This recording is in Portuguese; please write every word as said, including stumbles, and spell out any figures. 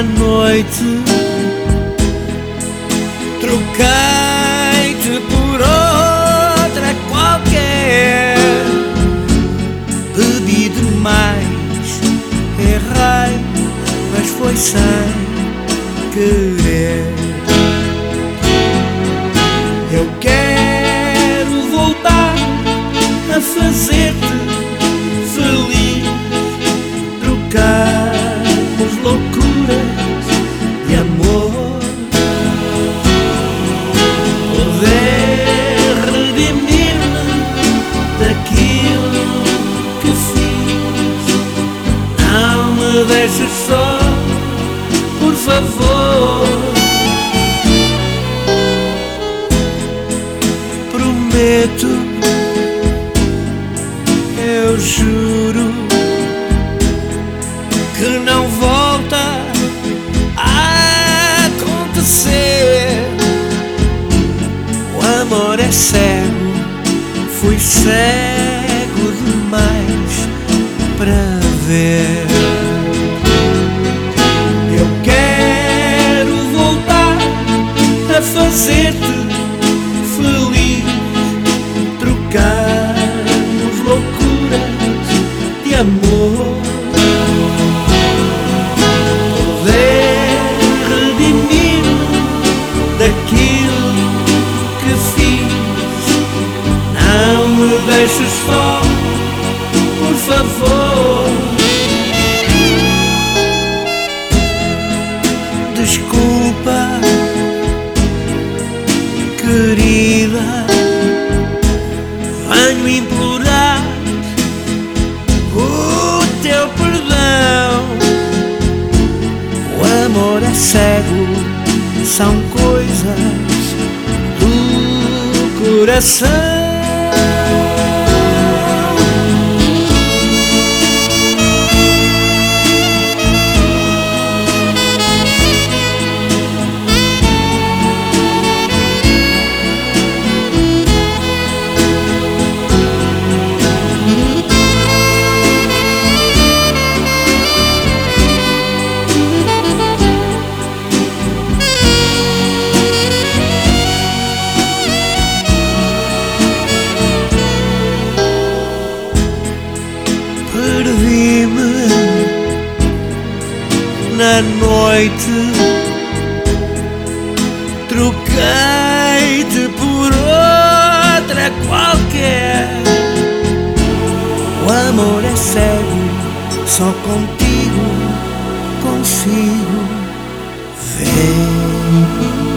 noite troquei-te por outra qualquer. Bebi demais, errei, mas foi sem querer. Eu quero voltar a fazer-te feliz, trocarmos loucuras de amor, poder redimir-me daquilo que fiz. Não me deixes só, por favor. Prometo, eu juro, que não volta a acontecer. O amor é cego, fui cego demais para ver. Eu quero voltar a fazer-te feliz, trocarmos loucuras de amor, poder redimir-me daquilo que fiz. Não me deixes só, por favor. Desculpa, querida, venho implorar o teu perdão. O amor é cego, são coisas do coração. Perdi-me na noite, troquei-te por outra qualquer. O amor é cego, só contigo consigo ver.